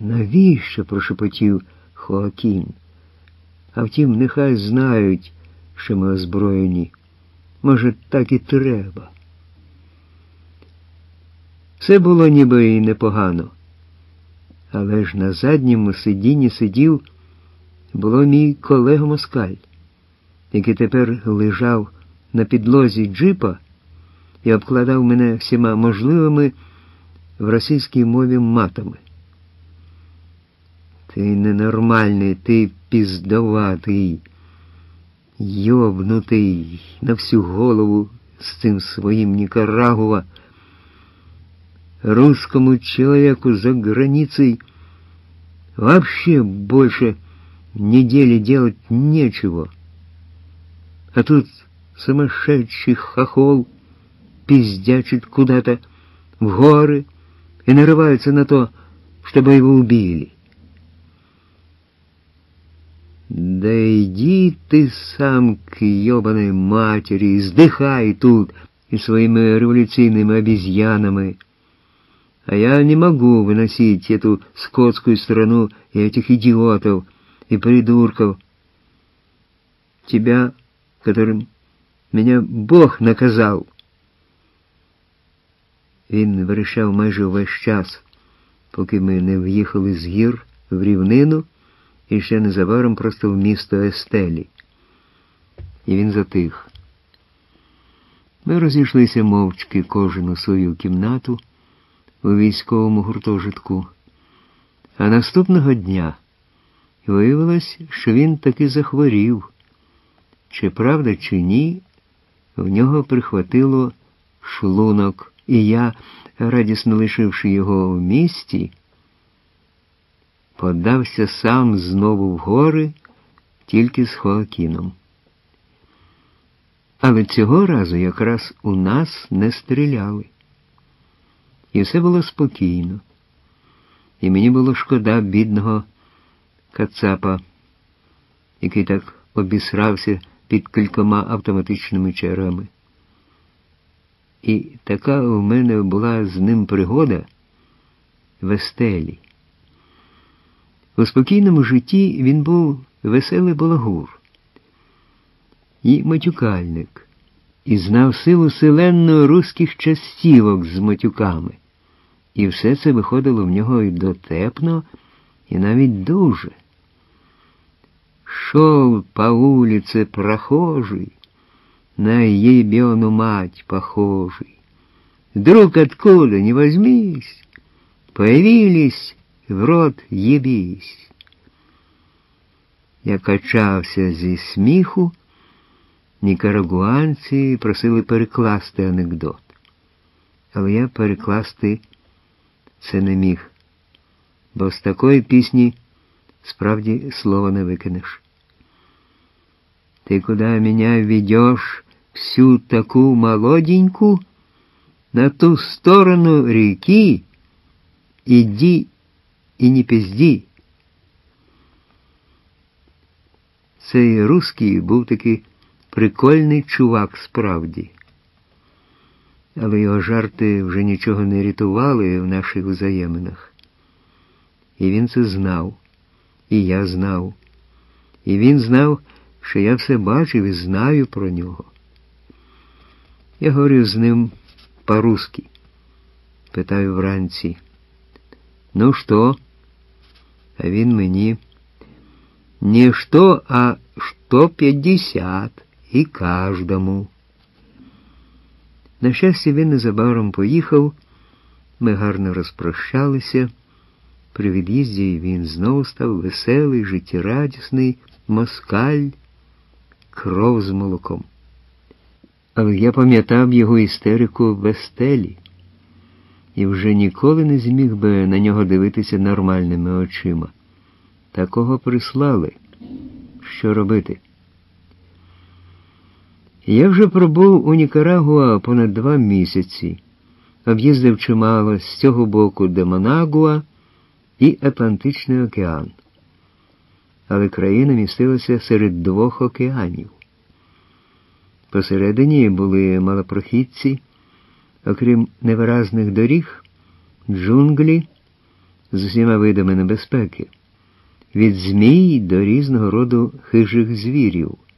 Навіщо? Прошепотів Хоакін. А втім, нехай знають, що ми озброєні. Може, так і треба. Все було ніби і непогано. Але ж на задньому сидінні сидів, було мій колега Москаль, який тепер лежав на підлозі джипа і обкладав мене всіма можливими в російській мові матами. Ти ненормальний, ти піздоватий, йобнутий на всю голову з цим своїм Никарагуа. Русскому человеку за границей вообще больше недели делать нечего. А тут сумасшедший хохол пиздячит куда-то в горы и нарывается на то, чтобы его убили. Да иди ты сам к ебаной матери, сдыхай тут и своими революционными обезьянами. А я не могу выносить эту скотскую страну и этих идиотов и придурков. Тебя, которым меня Бог наказал. Він вирішав майже весь час, поки ми не в'їхали з гір в рівнину і ще незабаром просто в місто Естелі. І він затих. Ми розійшлися мовчки, кожен у свою кімнату у військовому гуртожитку. А наступного дня виявилось, що він таки захворів. Чи правда, чи ні, в нього прихватило шлунок, і я, радісно лишивши його в місті, подався сам знову в гори, тільки з Хоакіном. Але цього разу якраз у нас не стріляли. І все було спокійно. І мені було шкода бідного кацапа, який так обісрався під кількома автоматичними чергами. І така у мене була з ним пригода в Естелі. У спокійному житті він був веселий балагур і матюкальник, і знав силу селенну руських частівок з матюками. І все це виходило в нього і дотепно, і навіть дуже. Шел по улице прохожий, на ебену мать похожий. Вдруг откуда ни возьмись, появились, в рот ебись. Я качався зі сміху, нікарагуанці просили перекласти анекдот. Але я перекласти це не міг, бо з такої пісні справді слова не викинеш. Ты куда меня ведешь, всю таку молоденьку, на ту сторону реки, иди и не пизди. Цей русский був таки прикольний чувак справді. Але його жарти вже нічого не рятували в наших взаєминах. І він це знав, і я знав. І він знав, що я все бачив і знаю про нього. Я говорю з ним по-русски. Питаю вранці: «Ну що?» А він мені: «Не що, а 150 і кожному». На щастя, він незабаром поїхав, ми гарно розпрощалися. При від'їзді він знову став веселий, життєрадісний москаль, кров з молоком. Але я пам'ятав його істерику в Естелі і вже ніколи не зміг би на нього дивитися нормальними очима. Такого прислали. Що робити? Я вже пробув у Нікарагуа понад 2 місяці. Об'їздив чимало з цього боку до Манагуа і Атлантичний океан. Але країна містилася серед 2 океанів. Посередині були малопрохідці, окрім невиразних доріг, джунглі, з усіма видами небезпеки, від змій до різного роду хижих звірів.